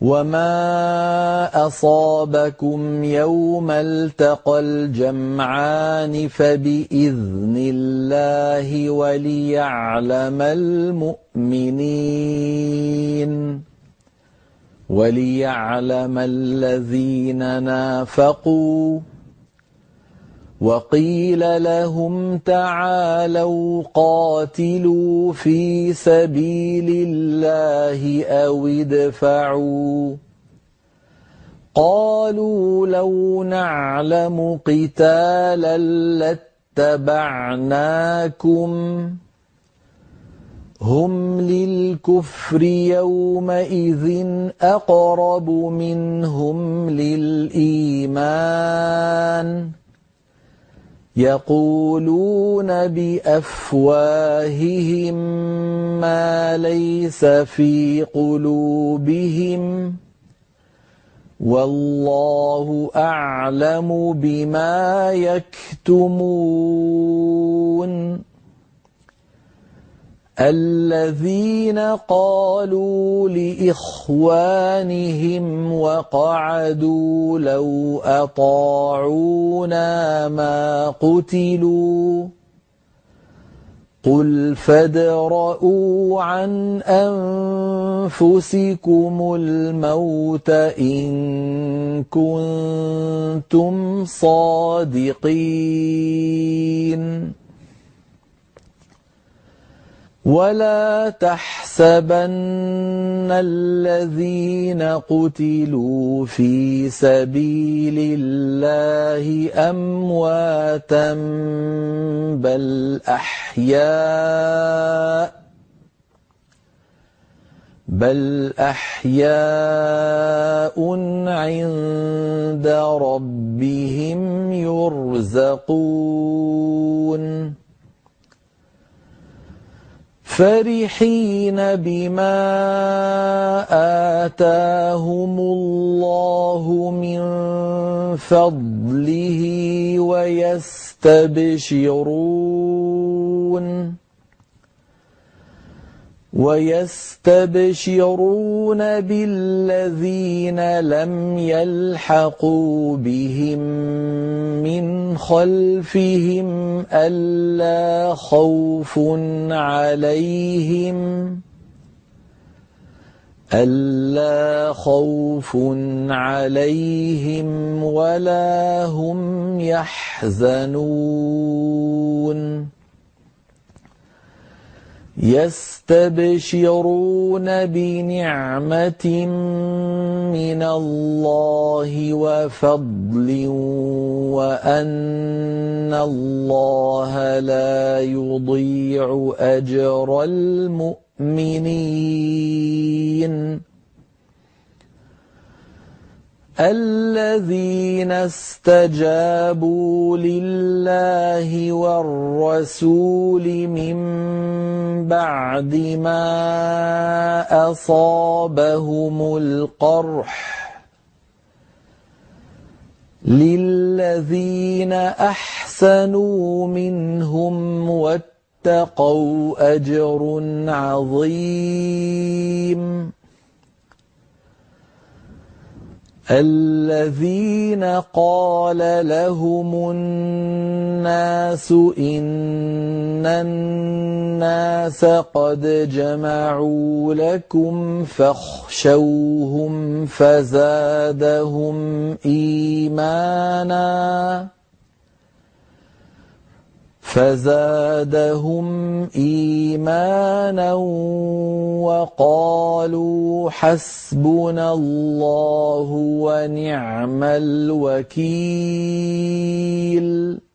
وما أصابكم يوم التقى الجمعان فبإذن الله وليعلم الذين نافقوا. وقيل لهم تعالوا قاتلوا في سبيل الله أو ادفعوا. قالوا لو نعلم قتالا لاتبعناكم هم للكفر يومئذ أقرب منهم للإيمان يقولون بأفواههم ما ليس في قلوبهم والله أعلم بما يكتمون. الذين قالوا لإخوانهم وقعدوا لو أطاعونا ما قتلوا قل فادرءوا عن أنفسكم الموت إن كنتم صادقين. ولا تحسبن الذين قتلوا في سبيل الله أمواتا بل أحياء عند ربهم يرزقون فرحين بما آتاهم الله من فضله ويستبشرون بالذين لم يلحقوا بهم من خلفهم ألا خوف عليهم ولا هم يحزنون. يستبشرون بنعمة من الله وفضل وأن الله لا يضيع أجر المؤمنين. الذين استجابوا لله والرسول من بعد ما أصابهم القرح للذين أحسنوا منهم واتقوا أجر عظيم. الذين قال لهم الناس إن الناس قد جمعوا لكم فاخشوهم فزادهم إيمانا وقالوا حسبنا الله ونعم الوكيل.